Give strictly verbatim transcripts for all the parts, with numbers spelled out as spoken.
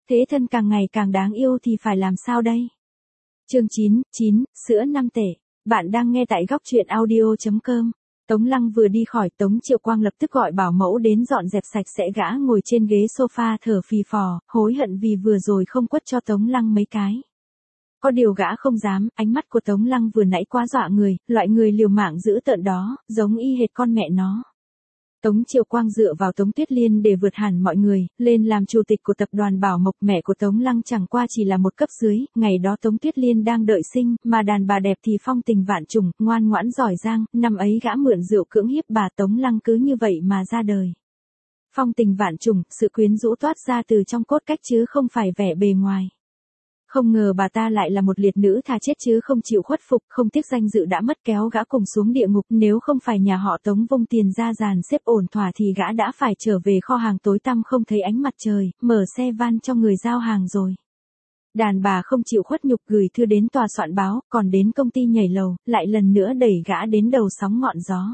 Thế thân càng ngày càng đáng yêu thì phải làm sao đây? Chương chín, chín, sữa năm tể. Bạn đang nghe tại góc truyện audio chấm com. Tống Lăng vừa đi khỏi, Tống Triệu Quang lập tức gọi bảo mẫu đến dọn dẹp sạch sẽ, gã ngồi trên ghế sofa thở phì phò, hối hận vì vừa rồi không quất cho Tống Lăng mấy cái. Có điều gã không dám, ánh mắt của Tống Lăng vừa nãy quá dọa người, loại người liều mạng dữ tợn đó, giống y hệt con mẹ nó. Tống Triệu Quang dựa vào Tống Tuyết Liên để vượt hẳn mọi người, lên làm chủ tịch của tập đoàn Bảo Mộc. Mẹ của Tống Lăng chẳng qua chỉ là một cấp dưới, ngày đó Tống Tuyết Liên đang đợi sinh, mà đàn bà đẹp thì phong tình vạn trùng, ngoan ngoãn giỏi giang, năm ấy gã mượn rượu cưỡng hiếp bà Tống Lăng cứ như vậy mà ra đời. Phong tình vạn trùng, sự quyến rũ toát ra từ trong cốt cách chứ không phải vẻ bề ngoài. Không ngờ bà ta lại là một liệt nữ thà chết chứ không chịu khuất phục, không tiếc danh dự đã mất kéo gã cùng xuống địa ngục. Nếu không phải nhà họ Tống vung tiền ra dàn xếp ổn thỏa thì gã đã phải trở về kho hàng tối tăm không thấy ánh mặt trời, mở xe van cho người giao hàng rồi. Đàn bà không chịu khuất nhục gửi thư đến tòa soạn báo, còn đến công ty nhảy lầu, lại lần nữa đẩy gã đến đầu sóng ngọn gió.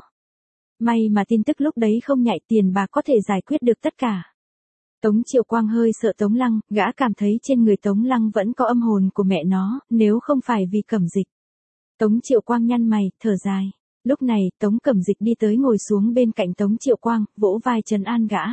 May mà tin tức lúc đấy không nhạy, tiền bạc có thể giải quyết được tất cả. Tống Triệu Quang hơi sợ Tống Lăng, gã cảm thấy trên người Tống Lăng vẫn có âm hồn của mẹ nó, nếu không phải vì Cẩm Dịch. Tống Triệu Quang nhăn mày, thở dài. Lúc này, Tống Cẩm Dịch đi tới ngồi xuống bên cạnh Tống Triệu Quang, vỗ vai trấn an gã.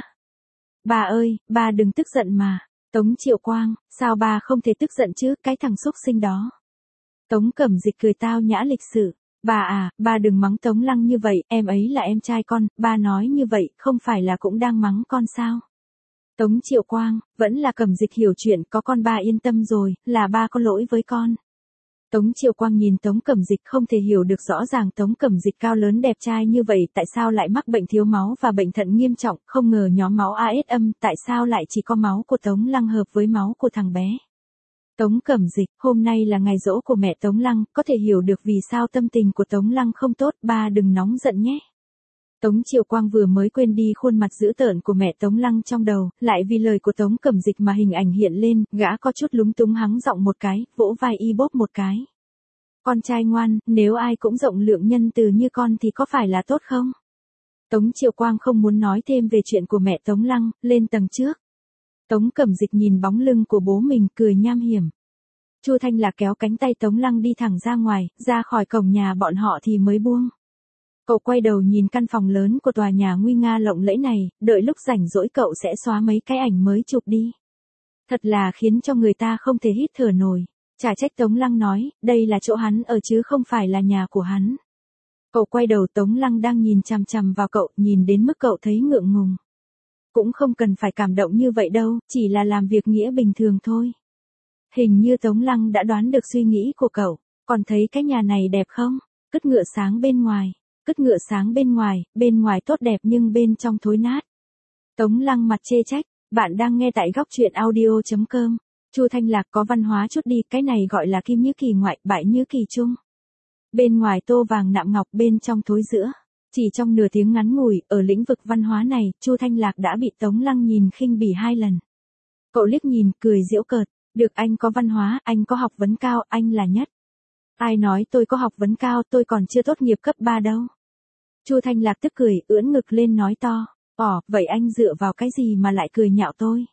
Bà ơi, bà đừng tức giận mà. Tống Triệu Quang, sao bà không thể tức giận chứ, cái thằng xúc sinh đó. Tống Cẩm Dịch cười tao nhã lịch sự. Bà à, bà đừng mắng Tống Lăng như vậy, em ấy là em trai con, bà nói như vậy, không phải là cũng đang mắng con sao? Tống Triệu Quang, vẫn là Cẩm Dịch hiểu chuyện, có con ba yên tâm rồi, là ba có lỗi với con. Tống Triệu Quang nhìn Tống Cẩm Dịch không thể hiểu được rõ ràng Tống Cẩm Dịch cao lớn đẹp trai như vậy tại sao lại mắc bệnh thiếu máu và bệnh thận nghiêm trọng, không ngờ nhóm máu a ét âm tại sao lại chỉ có máu của Tống Lăng hợp với máu của thằng bé. Tống Cẩm Dịch, hôm nay là ngày giỗ của mẹ Tống Lăng, có thể hiểu được vì sao tâm tình của Tống Lăng không tốt, ba đừng nóng giận nhé. Tống Triệu Quang vừa mới quên đi khuôn mặt dữ tợn của mẹ Tống Lăng trong đầu, lại vì lời của Tống Cẩm Dịch mà hình ảnh hiện lên, gã có chút lúng túng hắng giọng một cái, vỗ vai y bóp một cái. Con trai ngoan, nếu ai cũng rộng lượng nhân từ như con thì có phải là tốt không? Tống Triệu Quang không muốn nói thêm về chuyện của mẹ Tống Lăng, lên tầng trước. Tống Cẩm Dịch nhìn bóng lưng của bố mình cười nham hiểm. Chu Thanh Lạc kéo cánh tay Tống Lăng đi thẳng ra ngoài, ra khỏi cổng nhà bọn họ thì mới buông. Cậu quay đầu nhìn căn phòng lớn của tòa nhà nguy nga lộng lẫy này, đợi lúc rảnh rỗi cậu sẽ xóa mấy cái ảnh mới chụp đi. Thật là khiến cho người ta không thể hít thở nổi. Chả trách Tống Lăng nói, đây là chỗ hắn ở chứ không phải là nhà của hắn. Cậu quay đầu, Tống Lăng đang nhìn chằm chằm vào cậu, nhìn đến mức cậu thấy ngượng ngùng. Cũng không cần phải cảm động như vậy đâu, chỉ là làm việc nghĩa bình thường thôi. Hình như Tống Lăng đã đoán được suy nghĩ của cậu, còn thấy cái nhà này đẹp không? Cứt ngựa sáng bên ngoài. Cứt ngựa sáng bên ngoài, bên ngoài tốt đẹp nhưng bên trong thối nát. Tống Lăng mặt chê trách, bạn đang nghe tại góc truyện audio chấm com. Chu Thanh Lạc có văn hóa chút đi, cái này gọi là kim như kỳ ngoại, bại như kỳ trung. Bên ngoài tô vàng nạm ngọc, bên trong thối giữa. Chỉ trong nửa tiếng ngắn ngủi, ở lĩnh vực văn hóa này, Chu Thanh Lạc đã bị Tống Lăng nhìn khinh bỉ hai lần. Cậu liếc nhìn, cười giễu cợt, được anh có văn hóa, anh có học vấn cao, anh là nhất. Ai nói tôi có học vấn cao, tôi còn chưa tốt nghiệp cấp ba đâu. Chu Thanh Lạc tức cười, ưỡn ngực lên nói to, ỏ, vậy anh dựa vào cái gì mà lại cười nhạo tôi?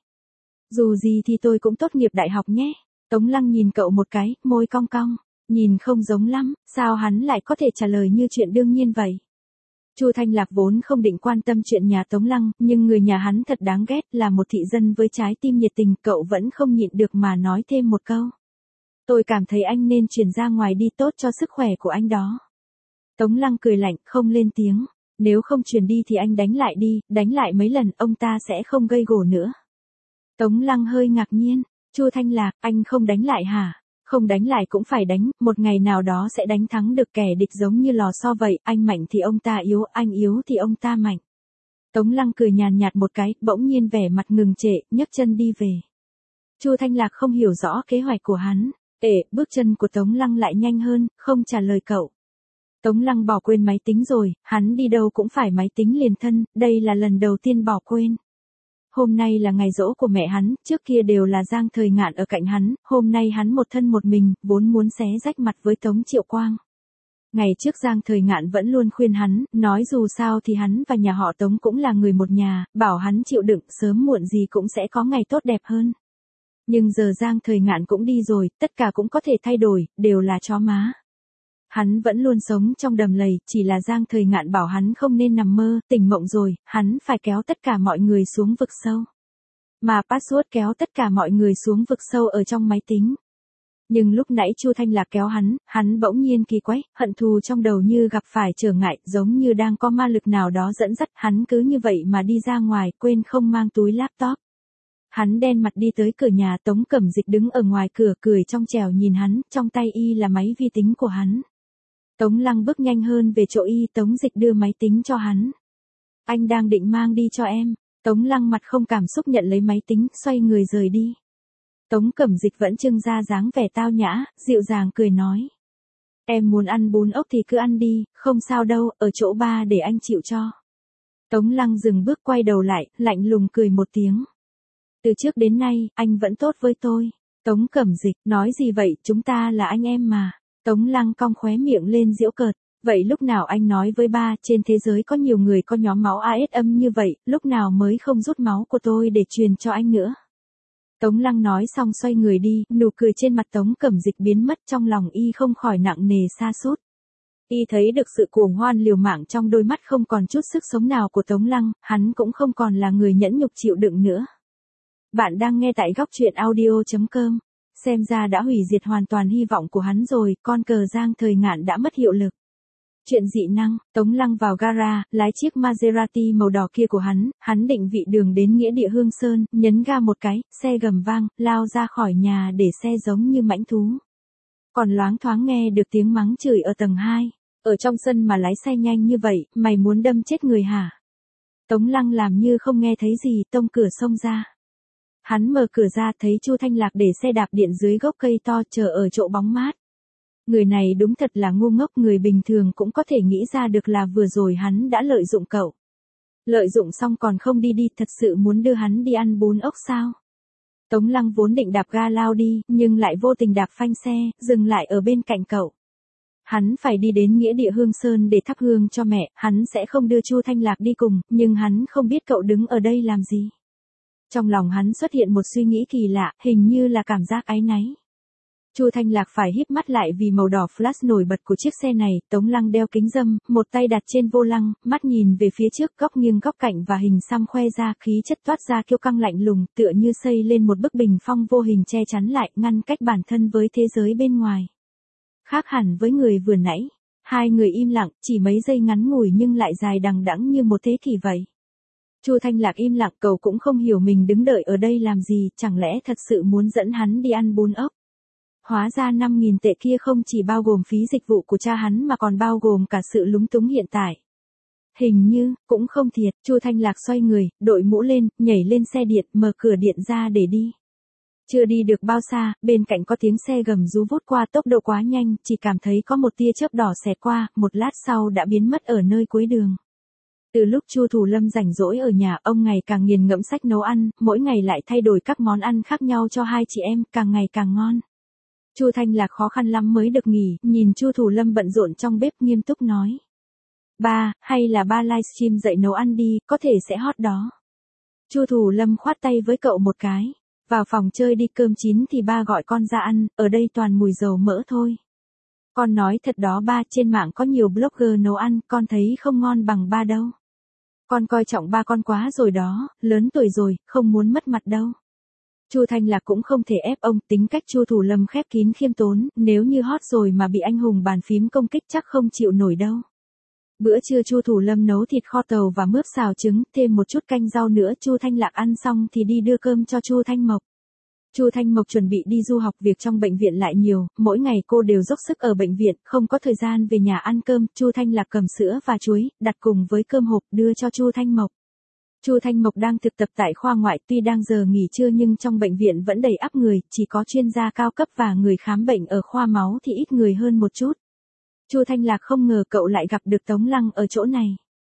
Dù gì thì tôi cũng tốt nghiệp đại học nhé. Tống Lăng nhìn cậu một cái, môi cong cong, nhìn không giống lắm, sao hắn lại có thể trả lời như chuyện đương nhiên vậy? Chu Thanh Lạc vốn không định quan tâm chuyện nhà Tống Lăng, nhưng người nhà hắn thật đáng ghét, là một thị dân với trái tim nhiệt tình, cậu vẫn không nhịn được mà nói thêm một câu. Tôi cảm thấy anh nên chuyển ra ngoài đi, tốt cho sức khỏe của anh đó. Tống Lăng cười lạnh, không lên tiếng. Nếu không chuyển đi thì anh đánh lại đi, đánh lại mấy lần, ông ta sẽ không gây gổ nữa. Tống Lăng hơi ngạc nhiên. Chu Thanh Lạc, anh không đánh lại hả? Không đánh lại cũng phải đánh, một ngày nào đó sẽ đánh thắng được kẻ địch giống như lò xo vậy, anh mạnh thì ông ta yếu, anh yếu thì ông ta mạnh. Tống Lăng cười nhàn nhạt một cái, bỗng nhiên vẻ mặt ngừng trệ, nhấc chân đi về. Chu Thanh Lạc không hiểu rõ kế hoạch của hắn. Ệ, bước chân của Tống Lăng lại nhanh hơn, không trả lời cậu. Tống Lăng bỏ quên máy tính rồi, hắn đi đâu cũng phải máy tính liền thân, đây là lần đầu tiên bỏ quên. Hôm nay là ngày giỗ của mẹ hắn, trước kia đều là Giang Thời Ngạn ở cạnh hắn, hôm nay hắn một thân một mình, vốn muốn xé rách mặt với Tống Triệu Quang. Ngày trước Giang Thời Ngạn vẫn luôn khuyên hắn, nói dù sao thì hắn và nhà họ Tống cũng là người một nhà, bảo hắn chịu đựng, sớm muộn gì cũng sẽ có ngày tốt đẹp hơn. Nhưng giờ Giang Thời Ngạn cũng đi rồi, tất cả cũng có thể thay đổi, đều là chó má. Hắn vẫn luôn sống trong đầm lầy, chỉ là Giang Thời Ngạn bảo hắn không nên nằm mơ, tỉnh mộng rồi, hắn phải kéo tất cả mọi người xuống vực sâu. Mà password kéo tất cả mọi người xuống vực sâu ở trong máy tính. Nhưng lúc nãy Chu Thanh Lạc kéo hắn, hắn bỗng nhiên kỳ quái, hận thù trong đầu như gặp phải trở ngại, giống như đang có ma lực nào đó dẫn dắt, hắn cứ như vậy mà đi ra ngoài, quên không mang túi laptop. Hắn đen mặt đi tới cửa nhà, Tống Cẩm Dịch đứng ở ngoài cửa cười trong trẻo nhìn hắn, trong tay y là máy vi tính của hắn. Tống Lăng bước nhanh hơn về chỗ y, Tống Dịch đưa máy tính cho hắn. Anh đang định mang đi cho em. Tống Lăng mặt không cảm xúc nhận lấy máy tính, xoay người rời đi. Tống Cẩm Dịch vẫn trưng ra dáng vẻ tao nhã, dịu dàng cười nói. Em muốn ăn bún ốc thì cứ ăn đi, không sao đâu, ở chỗ ba để anh chịu cho. Tống Lăng dừng bước quay đầu lại, lạnh lùng cười một tiếng. Từ trước đến nay, anh vẫn tốt với tôi. Tống Cẩm Dịch, nói gì vậy, chúng ta là anh em mà. Tống Lăng cong khóe miệng lên giễu cợt. Vậy lúc nào anh nói với ba, trên thế giới có nhiều người có nhóm máu a ét âm như vậy, lúc nào mới không rút máu của tôi để truyền cho anh nữa. Tống Lăng nói xong xoay người đi, nụ cười trên mặt Tống Cẩm Dịch biến mất, trong lòng y không khỏi nặng nề sa sút. Y thấy được sự cuồng hoan liều mạng trong đôi mắt không còn chút sức sống nào của Tống Lăng, hắn cũng không còn là người nhẫn nhục chịu đựng nữa. Bạn đang nghe tại góc truyện audio chấm com. Xem ra đã hủy diệt hoàn toàn hy vọng của hắn rồi, con cờ Giang Thời Ngạn đã mất hiệu lực. Chuyện dị năng, Tống Lăng vào gara, lái chiếc Maserati màu đỏ kia của hắn, hắn định vị đường đến nghĩa địa Hương Sơn, nhấn ga một cái, xe gầm vang, lao ra khỏi nhà để xe giống như mãnh thú. Còn loáng thoáng nghe được tiếng mắng chửi ở tầng hai, ở trong sân mà lái xe nhanh như vậy, mày muốn đâm chết người hả? Tống Lăng làm như không nghe thấy gì, tông cửa xông ra. Hắn mở cửa ra thấy Chu Thanh Lạc để xe đạp điện dưới gốc cây to chờ ở chỗ bóng mát. Người này đúng thật là ngu ngốc, người bình thường cũng có thể nghĩ ra được là vừa rồi hắn đã lợi dụng cậu. Lợi dụng xong còn không đi đi, thật sự muốn đưa hắn đi ăn bún ốc sao? Tống Lăng vốn định đạp ga lao đi, nhưng lại vô tình đạp phanh xe, dừng lại ở bên cạnh cậu. Hắn phải đi đến nghĩa địa Hương Sơn để thắp hương cho mẹ, hắn sẽ không đưa Chu Thanh Lạc đi cùng, nhưng hắn không biết cậu đứng ở đây làm gì. Trong lòng hắn xuất hiện một suy nghĩ kỳ lạ, hình như là cảm giác áy náy. Chu Thanh Lạc phải híp mắt lại vì màu đỏ flash nổi bật của chiếc xe này, Tống Lăng đeo kính râm, một tay đặt trên vô lăng, mắt nhìn về phía trước, góc nghiêng góc cạnh và hình xăm khoe ra, khí chất toát ra kiêu căng lạnh lùng, tựa như xây lên một bức bình phong vô hình che chắn lại, ngăn cách bản thân với thế giới bên ngoài. Khác hẳn với người vừa nãy, hai người im lặng, chỉ mấy giây ngắn ngủi nhưng lại dài đằng đẵng như một thế kỷ vậy. Chu Thanh Lạc im lặng, cậu cũng không hiểu mình đứng đợi ở đây làm gì, chẳng lẽ thật sự muốn dẫn hắn đi ăn bún ốc. Hóa ra năm nghìn tệ kia không chỉ bao gồm phí dịch vụ của cha hắn mà còn bao gồm cả sự lúng túng hiện tại. Hình như, cũng không thiệt, Chu Thanh Lạc xoay người, đội mũ lên, nhảy lên xe điện, mở cửa điện ra để đi. Chưa đi được bao xa, bên cạnh có tiếng xe gầm rú vút qua, tốc độ quá nhanh, chỉ cảm thấy có một tia chớp đỏ xẹt qua, một lát sau đã biến mất ở nơi cuối đường. Từ lúc Chu Thủ Lâm rảnh rỗi ở nhà, ông ngày càng nghiền ngẫm sách nấu ăn, mỗi ngày lại thay đổi các món ăn khác nhau cho hai chị em, càng ngày càng ngon. Chu Thanh Lạc khó khăn lắm mới được nghỉ, nhìn Chu Thủ Lâm bận rộn trong bếp nghiêm túc nói. Ba, hay là ba livestream dạy nấu ăn đi, có thể sẽ hot đó. Chu Thủ Lâm khoát tay với cậu một cái. Vào phòng chơi đi, cơm chín thì ba gọi con ra ăn, ở đây toàn mùi dầu mỡ thôi. Con nói thật đó ba, trên mạng có nhiều blogger nấu ăn, con thấy không ngon bằng ba đâu. Con coi trọng ba con quá rồi đó, lớn tuổi rồi, không muốn mất mặt đâu. Chu Thanh Lạc cũng không thể ép ông, tính cách Chu Thủ Lâm khép kín khiêm tốn, nếu như hot rồi mà bị anh hùng bàn phím công kích chắc không chịu nổi đâu. Bữa trưa Chu Thủ Lâm nấu thịt kho tàu và mướp xào trứng, thêm một chút canh rau nữa, Chu Thanh Lạc ăn xong thì đi đưa cơm cho Chu Thanh Mộc. Chu Thanh Mộc chuẩn bị đi du học, việc trong bệnh viện lại nhiều, mỗi ngày cô đều dốc sức ở bệnh viện, không có thời gian về nhà ăn cơm. Chu Thanh Lạc cầm sữa và chuối, đặt cùng với cơm hộp đưa cho Chu Thanh Mộc. Chu Thanh Mộc đang thực tập tại khoa ngoại, tuy đang giờ nghỉ trưa nhưng trong bệnh viện vẫn đầy ắp người, chỉ có chuyên gia cao cấp và người khám bệnh ở khoa máu thì ít người hơn một chút. Chu Thanh Lạc không ngờ cậu lại gặp được Tống Lăng ở chỗ này.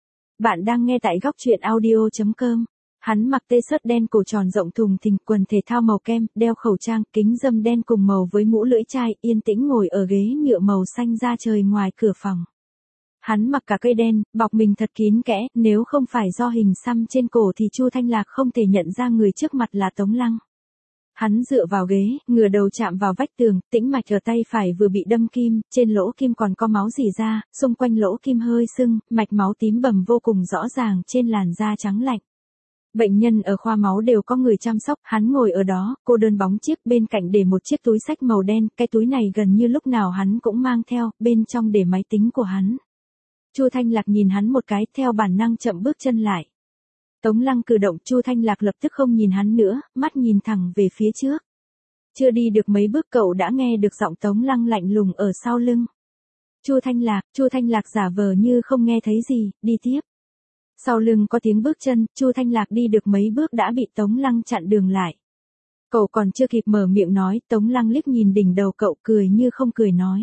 Bạn đang nghe tại góc truyện audio chấm com. Hắn mặc tê-shirt đen cổ tròn rộng thùng thình, quần thể thao màu kem, đeo khẩu trang, kính râm đen cùng màu với mũ lưỡi chai, yên tĩnh ngồi ở ghế nhựa màu xanh ra trời ngoài cửa phòng. Hắn mặc cả cây đen, bọc mình thật kín kẽ, nếu không phải do hình xăm trên cổ thì Chu Thanh Lạc không thể nhận ra người trước mặt là Tống Lăng. Hắn dựa vào ghế, ngửa đầu chạm vào vách tường, tĩnh mạch ở tay phải vừa bị đâm kim, trên lỗ kim còn có máu rỉ ra, xung quanh lỗ kim hơi sưng, mạch máu tím bầm vô cùng rõ ràng trên làn da trắng lạnh. Bệnh nhân ở khoa máu đều có người chăm sóc, hắn ngồi ở đó, cô đơn bóng chiếc, bên cạnh để một chiếc túi xách màu đen, cái túi này gần như lúc nào hắn cũng mang theo, bên trong để máy tính của hắn. Chu Thanh Lạc nhìn hắn một cái, theo bản năng chậm bước chân lại. Tống Lăng cử động, Chu Thanh Lạc lập tức không nhìn hắn nữa, mắt nhìn thẳng về phía trước. Chưa đi được mấy bước cậu đã nghe được giọng Tống Lăng lạnh lùng ở sau lưng. Chu Thanh Lạc, Chu Thanh Lạc giả vờ như không nghe thấy gì, đi tiếp. Sau lưng có tiếng bước chân, Chu Thanh Lạc đi được mấy bước đã bị Tống Lăng chặn đường lại. Cậu còn chưa kịp mở miệng nói, Tống Lăng liếc nhìn đỉnh đầu cậu cười như không cười nói.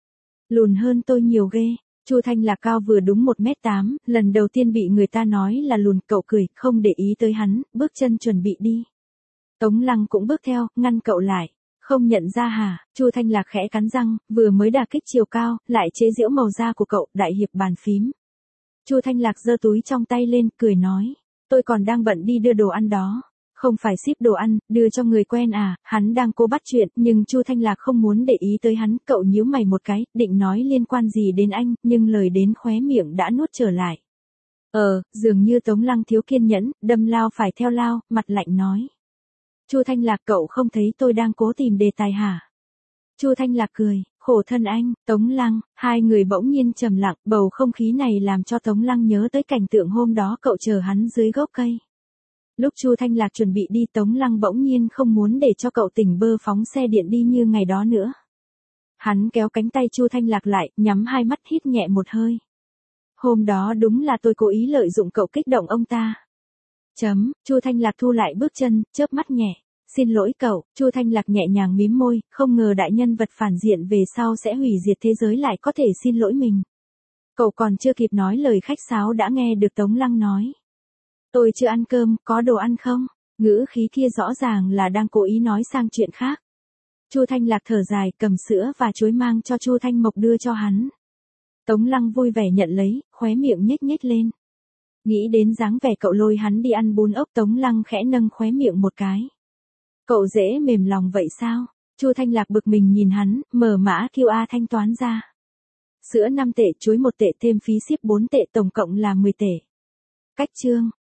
Lùn hơn tôi nhiều ghê. Chu Thanh Lạc cao vừa đúng một mét tám, lần đầu tiên bị người ta nói là lùn, cậu cười, không để ý tới hắn, bước chân chuẩn bị đi. Tống Lăng cũng bước theo, ngăn cậu lại. Không nhận ra hả? Chu Thanh Lạc khẽ cắn răng, vừa mới đả kích chiều cao, lại chế giễu màu da của cậu, đại hiệp bàn phím. Chu Thanh Lạc giơ túi trong tay lên, cười nói, tôi còn đang bận đi đưa đồ ăn đó. Không phải ship đồ ăn, đưa cho người quen à, hắn đang cố bắt chuyện, nhưng Chu Thanh Lạc không muốn để ý tới hắn, cậu nhíu mày một cái, định nói liên quan gì đến anh, nhưng lời đến khóe miệng đã nuốt trở lại. Ờ, dường như Tống Lăng thiếu kiên nhẫn, đâm lao phải theo lao, mặt lạnh nói. Chu Thanh Lạc, cậu không thấy tôi đang cố tìm đề tài hả? Chu Thanh Lạc cười, khổ thân anh, Tống Lăng, hai người bỗng nhiên trầm lặng, bầu không khí này làm cho Tống Lăng nhớ tới cảnh tượng hôm đó cậu chờ hắn dưới gốc cây. Lúc Chu Thanh Lạc chuẩn bị đi, Tống Lăng bỗng nhiên không muốn để cho cậu tỉnh bơ phóng xe điện đi như ngày đó nữa. Hắn kéo cánh tay Chu Thanh Lạc lại, nhắm hai mắt hít nhẹ một hơi. Hôm đó đúng là tôi cố ý lợi dụng cậu kích động ông ta. Chấm, Chu Thanh Lạc thu lại bước chân, chớp mắt nhẹ. Xin lỗi cậu, Chu Thanh Lạc nhẹ nhàng mím môi, không ngờ đại nhân vật phản diện về sau sẽ hủy diệt thế giới lại có thể xin lỗi mình. Cậu còn chưa kịp nói lời khách sáo đã nghe được Tống Lăng nói. Tôi chưa ăn cơm, có đồ ăn không? Ngữ khí kia rõ ràng là đang cố ý nói sang chuyện khác. Chu Thanh Lạc thở dài, cầm sữa và chuối mang cho Chu Thanh Mộc đưa cho hắn. Tống Lăng vui vẻ nhận lấy, khóe miệng nhếch nhếch lên. Nghĩ đến dáng vẻ cậu lôi hắn đi ăn bún ốc, Tống Lăng khẽ nâng khóe miệng một cái. Cậu dễ mềm lòng vậy sao? Chu Thanh Lạc bực mình nhìn hắn, mở mã quy rờ thanh toán ra. Sữa năm tệ, chuối một tệ thêm phí ship bốn tệ, tổng cộng là mười tệ. Cách chương.